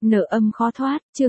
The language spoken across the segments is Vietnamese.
Nợ âm khó thoát, chương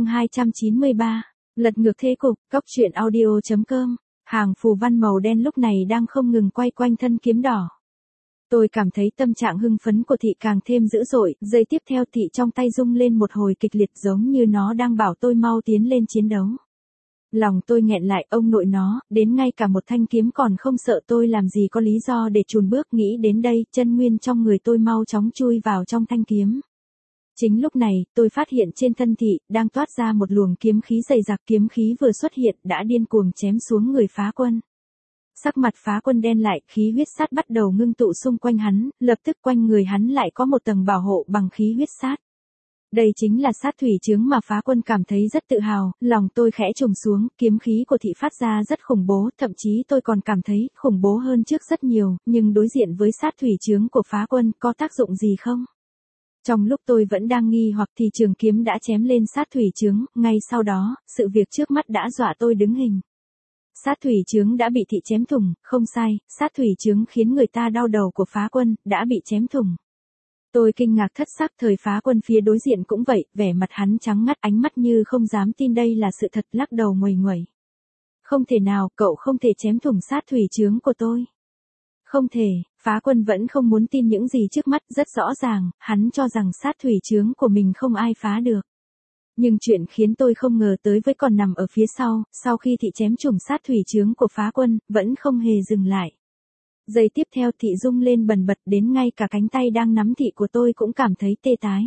293. Lật ngược thế cục, Cóc truyện audio.com. Hàng phù văn màu đen lúc này đang không ngừng quay quanh thân kiếm đỏ. Tôi cảm thấy tâm trạng hưng phấn của thị càng thêm dữ dội, giây tiếp theo thị trong tay rung lên một hồi kịch liệt giống như nó đang bảo tôi mau tiến lên chiến đấu. Lòng tôi nghẹn lại, ông nội nó, đến ngay cả một thanh kiếm còn không sợ tôi làm gì có lý do để chùn bước. Nghĩ đến đây, chân nguyên trong người tôi mau chóng chui vào trong thanh kiếm. Chính lúc này, tôi phát hiện trên thân thị, đang toát ra một luồng kiếm khí dày đặc. Kiếm khí vừa xuất hiện, đã điên cuồng chém xuống người phá quân. Sắc mặt phá quân đen lại, khí huyết sát bắt đầu ngưng tụ xung quanh hắn, lập tức quanh người hắn lại có một tầng bảo hộ bằng khí huyết sát. Đây chính là sát thủy chướng mà phá quân cảm thấy rất tự hào, lòng tôi khẽ trùng xuống, kiếm khí của thị phát ra rất khủng bố, thậm chí tôi còn cảm thấy khủng bố hơn trước rất nhiều, nhưng đối diện với sát thủy chướng của phá quân có tác dụng gì không? Trong lúc tôi vẫn đang nghi hoặc thì trường kiếm đã chém lên sát thủy chướng, ngay sau đó, sự việc trước mắt đã dọa tôi đứng hình. Sát thủy chướng đã bị thị chém thủng, không sai, sát thủy chướng khiến người ta đau đầu của phá quân, đã bị chém thủng. Tôi kinh ngạc thất sắc, thời phá quân phía đối diện cũng vậy, vẻ mặt hắn trắng ngắt, ánh mắt như không dám tin đây là sự thật, lắc đầu nguầy nguẩy. Không thể nào, cậu không thể chém thủng sát thủy chướng của tôi. Không thể, phá quân vẫn không muốn tin những gì trước mắt, rất rõ ràng, hắn cho rằng sát thủy chướng của mình không ai phá được. Nhưng chuyện khiến tôi không ngờ tới với còn nằm ở phía sau khi thị chém trùng sát thủy chướng của phá quân, vẫn không hề dừng lại. Giây tiếp theo thị rung lên bần bật, đến ngay cả cánh tay đang nắm thị của tôi cũng cảm thấy tê tái.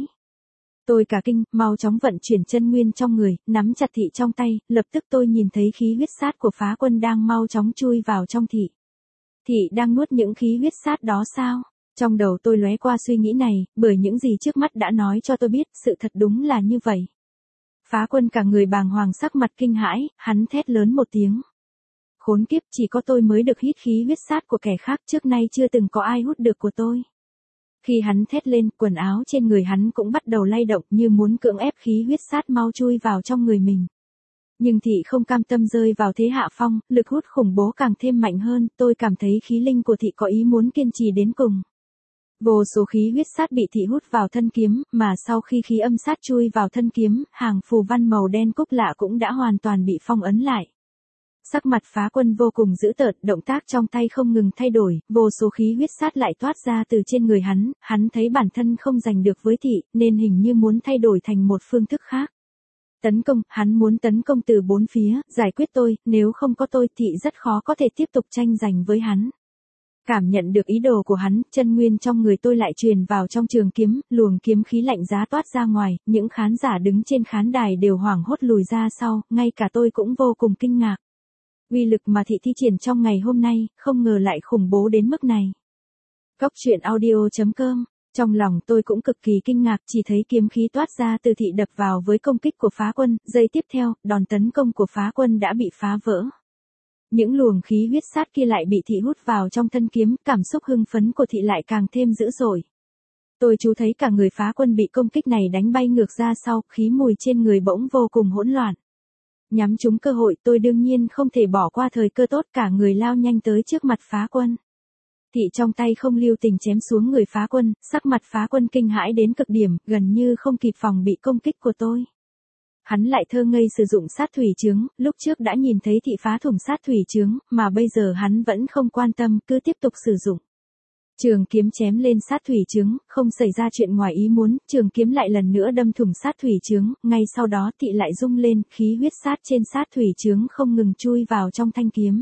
Tôi cả kinh, mau chóng vận chuyển chân nguyên trong người, nắm chặt thị trong tay, lập tức tôi nhìn thấy khí huyết sát của phá quân đang mau chóng chui vào trong thị. Thị đang nuốt những khí huyết sát đó sao? Trong đầu tôi lóe qua suy nghĩ này, bởi những gì trước mắt đã nói cho tôi biết, sự thật đúng là như vậy. Phá quân cả người bàng hoàng, sắc mặt kinh hãi, hắn thét lớn một tiếng. Khốn kiếp, chỉ có tôi mới được hít khí huyết sát của kẻ khác, trước nay chưa từng có ai hút được của tôi. Khi hắn thét lên, quần áo trên người hắn cũng bắt đầu lay động như muốn cưỡng ép khí huyết sát mau chui vào trong người mình. Nhưng thị không cam tâm rơi vào thế hạ phong, lực hút khủng bố càng thêm mạnh hơn, tôi cảm thấy khí linh của thị có ý muốn kiên trì đến cùng. Vô số khí huyết sát bị thị hút vào thân kiếm, mà sau khi khí âm sát chui vào thân kiếm, hàng phù văn màu đen cúc lạ cũng đã hoàn toàn bị phong ấn lại. Sắc mặt phá quân vô cùng dữ tợn, động tác trong tay không ngừng thay đổi, vô số khí huyết sát lại toát ra từ trên người hắn thấy bản thân không giành được với thị, nên hình như muốn thay đổi thành một phương thức khác. Tấn công, hắn muốn tấn công từ bốn phía, giải quyết tôi, nếu không có tôi thị rất khó có thể tiếp tục tranh giành với hắn. Cảm nhận được ý đồ của hắn, chân nguyên trong người tôi lại truyền vào trong trường kiếm, luồng kiếm khí lạnh giá toát ra ngoài, những khán giả đứng trên khán đài đều hoảng hốt lùi ra sau, ngay cả tôi cũng vô cùng kinh ngạc. Uy lực mà thị thi triển trong ngày hôm nay, không ngờ lại khủng bố đến mức này. Cóc truyện audio.com. Trong lòng tôi cũng cực kỳ kinh ngạc, chỉ thấy kiếm khí toát ra từ thị đập vào với công kích của phá quân, giây tiếp theo, đòn tấn công của phá quân đã bị phá vỡ. Những luồng khí huyết sát kia lại bị thị hút vào trong thân kiếm, cảm xúc hưng phấn của thị lại càng thêm dữ dội. Tôi chú thấy cả người phá quân bị công kích này đánh bay ngược ra sau, khí mùi trên người bỗng vô cùng hỗn loạn. Nhắm trúng cơ hội, tôi đương nhiên không thể bỏ qua thời cơ tốt, cả người lao nhanh tới trước mặt phá quân. Thị trong tay không lưu tình chém xuống người phá quân, sắc mặt phá quân kinh hãi đến cực điểm, gần như không kịp phòng bị công kích của tôi. Hắn lại thơ ngây sử dụng sát thủy chướng, lúc trước đã nhìn thấy thị phá thủng sát thủy chướng, mà bây giờ hắn vẫn không quan tâm, cứ tiếp tục sử dụng. Trường kiếm chém lên sát thủy chướng, không xảy ra chuyện ngoài ý muốn, trường kiếm lại lần nữa đâm thủng sát thủy chướng, ngay sau đó thị lại rung lên, khí huyết sát trên sát thủy chướng không ngừng chui vào trong thanh kiếm.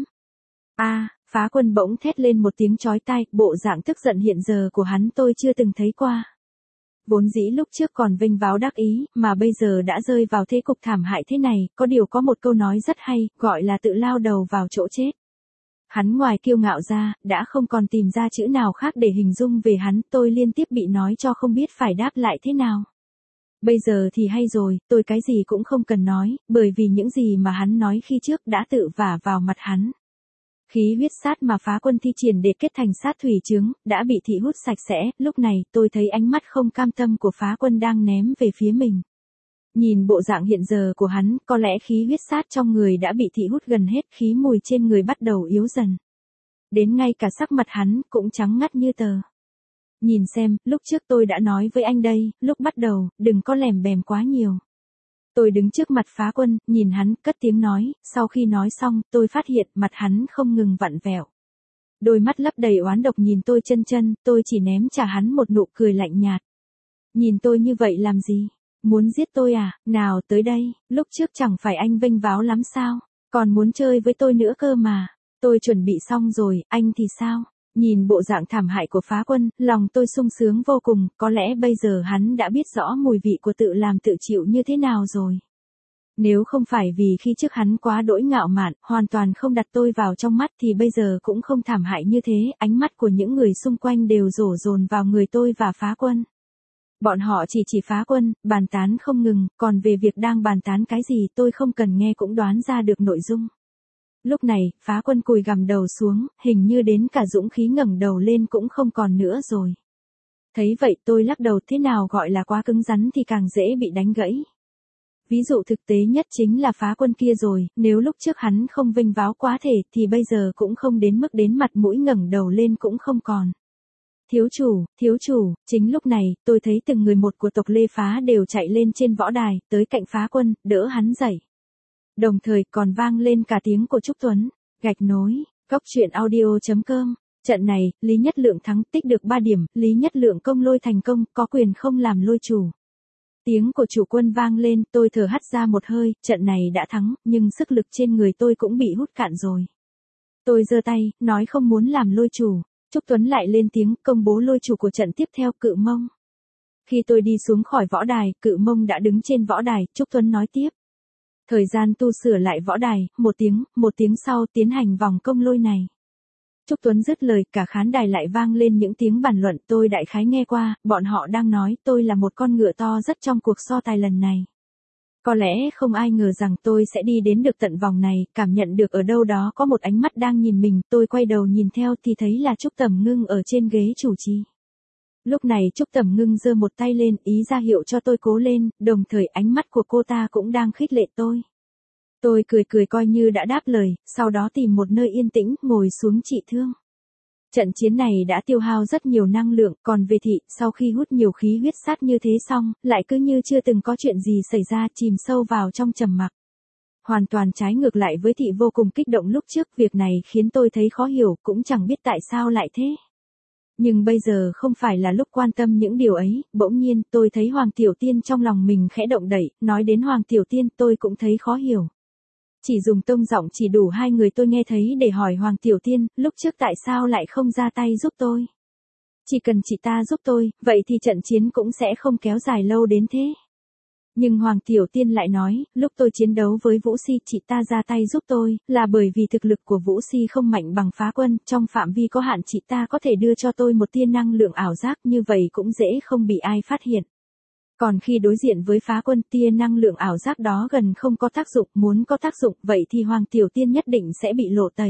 Phá quân bỗng thét lên một tiếng chói tai, bộ dạng tức giận hiện giờ của hắn tôi chưa từng thấy qua. Vốn dĩ lúc trước còn vênh váo đắc ý, mà bây giờ đã rơi vào thế cục thảm hại thế này, có điều có một câu nói rất hay, gọi là tự lao đầu vào chỗ chết. Hắn ngoài kiêu ngạo ra, đã không còn tìm ra chữ nào khác để hình dung về hắn, tôi liên tiếp bị nói cho không biết phải đáp lại thế nào. Bây giờ thì hay rồi, tôi cái gì cũng không cần nói, bởi vì những gì mà hắn nói khi trước đã tự vả vào mặt hắn. Khí huyết sát mà phá quân thi triển để kết thành sát thủy chướng, đã bị thị hút sạch sẽ, lúc này tôi thấy ánh mắt không cam tâm của phá quân đang ném về phía mình. Nhìn bộ dạng hiện giờ của hắn, có lẽ khí huyết sát trong người đã bị thị hút gần hết, khí mùi trên người bắt đầu yếu dần. Đến ngay cả sắc mặt hắn cũng trắng ngắt như tờ. Nhìn xem, lúc trước tôi đã nói với anh đây, lúc bắt đầu, đừng có lèm bèm quá nhiều. Tôi đứng trước mặt Phá Quân, nhìn hắn, cất tiếng nói, sau khi nói xong, tôi phát hiện mặt hắn không ngừng vặn vẹo. Đôi mắt lấp đầy oán độc nhìn tôi chân chân, tôi chỉ ném trả hắn một nụ cười lạnh nhạt. Nhìn tôi như vậy làm gì? Muốn giết tôi à? Nào tới đây, lúc trước chẳng phải anh vênh váo lắm sao? Còn muốn chơi với tôi nữa cơ mà. Tôi chuẩn bị xong rồi, anh thì sao? Nhìn bộ dạng thảm hại của Phá Quân, lòng tôi sung sướng vô cùng, có lẽ bây giờ hắn đã biết rõ mùi vị của tự làm tự chịu như thế nào rồi. Nếu không phải vì khi trước hắn quá đỗi ngạo mạn, hoàn toàn không đặt tôi vào trong mắt thì bây giờ cũng không thảm hại như thế, ánh mắt của những người xung quanh đều đổ dồn vào người tôi và Phá Quân. Bọn họ chỉ Phá Quân, bàn tán không ngừng, còn về việc đang bàn tán cái gì tôi không cần nghe cũng đoán ra được nội dung. Lúc này, Phá Quân cùi gằm đầu xuống, hình như đến cả dũng khí ngẩng đầu lên cũng không còn nữa rồi. Thấy vậy tôi lắc đầu, thế nào gọi là quá cứng rắn thì càng dễ bị đánh gãy. Ví dụ thực tế nhất chính là Phá Quân kia rồi, nếu lúc trước hắn không vênh váo quá thể thì bây giờ cũng không đến mức đến mặt mũi ngẩng đầu lên cũng không còn. Thiếu chủ, chính lúc này, tôi thấy từng người một của tộc Lê Phá đều chạy lên trên võ đài, tới cạnh Phá Quân, đỡ hắn dậy. Đồng thời còn vang lên cả tiếng của Trúc Tuấn, gạch nối, góc truyện audio.com. Trận này, Lý Nhất Lượng thắng, tích được 3 điểm, Lý Nhất Lượng công lôi thành công, có quyền không làm lôi chủ. Tiếng của chủ quân vang lên, tôi thở hắt ra một hơi, trận này đã thắng, nhưng sức lực trên người tôi cũng bị hút cạn rồi. Tôi giơ tay, nói không muốn làm lôi chủ. Trúc Tuấn lại lên tiếng, công bố lôi chủ của trận tiếp theo, Cự Mông. Khi tôi đi xuống khỏi võ đài, Cự Mông đã đứng trên võ đài, Trúc Tuấn nói tiếp. Thời gian tu sửa lại võ đài, một tiếng sau tiến hành vòng công lôi này. Trúc Tuấn dứt lời, cả khán đài lại vang lên những tiếng bàn luận, tôi đại khái nghe qua, bọn họ đang nói tôi là một con ngựa to rất trong cuộc so tài lần này. Có lẽ không ai ngờ rằng tôi sẽ đi đến được tận vòng này, cảm nhận được ở đâu đó có một ánh mắt đang nhìn mình, tôi quay đầu nhìn theo thì thấy là Trúc Tầm Ngưng ở trên ghế chủ trì. Lúc này Trúc Tầm Ngưng giơ một tay lên, ý ra hiệu cho tôi cố lên, đồng thời ánh mắt của cô ta cũng đang khích lệ tôi. Tôi cười coi như đã đáp lời, sau đó tìm một nơi yên tĩnh, ngồi xuống trị thương. Trận chiến này đã tiêu hao rất nhiều năng lượng, còn về Thị, sau khi hút nhiều khí huyết sát như thế xong, lại cứ như chưa từng có chuyện gì xảy ra, chìm sâu vào trong trầm mặc. Hoàn toàn trái ngược lại với Thị vô cùng kích động lúc trước, việc này khiến tôi thấy khó hiểu, cũng chẳng biết tại sao lại thế. Nhưng bây giờ không phải là lúc quan tâm những điều ấy, bỗng nhiên tôi thấy Hoàng Tiểu Tiên trong lòng mình khẽ động đậy, nói đến Hoàng Tiểu Tiên tôi cũng thấy khó hiểu. Chỉ dùng tông giọng chỉ đủ hai người tôi nghe thấy để hỏi Hoàng Tiểu Tiên, lúc trước tại sao lại không ra tay giúp tôi. Chỉ cần chị ta giúp tôi, vậy thì trận chiến cũng sẽ không kéo dài lâu đến thế. Nhưng Hoàng Tiểu Tiên lại nói, lúc tôi chiến đấu với Vũ Si chị ta ra tay giúp tôi, là bởi vì thực lực của Vũ Si không mạnh bằng Phá Quân, trong phạm vi có hạn chị ta có thể đưa cho tôi một tia năng lượng ảo giác, như vậy cũng dễ không bị ai phát hiện. Còn khi đối diện với Phá Quân, tia năng lượng ảo giác đó gần không có tác dụng, muốn có tác dụng, vậy thì Hoàng Tiểu Tiên nhất định sẽ bị lộ tẩy.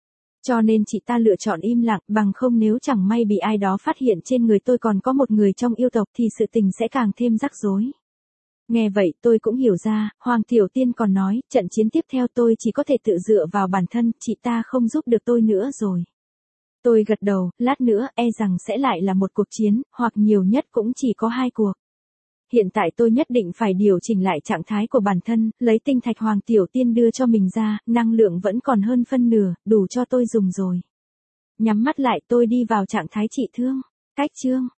Cho nên chị ta lựa chọn im lặng, bằng không nếu chẳng may bị ai đó phát hiện trên người tôi còn có một người trong yêu tộc thì sự tình sẽ càng thêm rắc rối. Nghe vậy tôi cũng hiểu ra, Hoàng Tiểu Tiên còn nói, trận chiến tiếp theo tôi chỉ có thể tự dựa vào bản thân, chị ta không giúp được tôi nữa rồi. Tôi gật đầu, lát nữa e rằng sẽ lại là một cuộc chiến, hoặc nhiều nhất cũng chỉ có 2 cuộc. Hiện tại tôi nhất định phải điều chỉnh lại trạng thái của bản thân, lấy tinh thạch Hoàng Tiểu Tiên đưa cho mình ra, năng lượng vẫn còn hơn phân nửa, đủ cho tôi dùng rồi. Nhắm mắt lại tôi đi vào trạng thái trị thương. Cách chương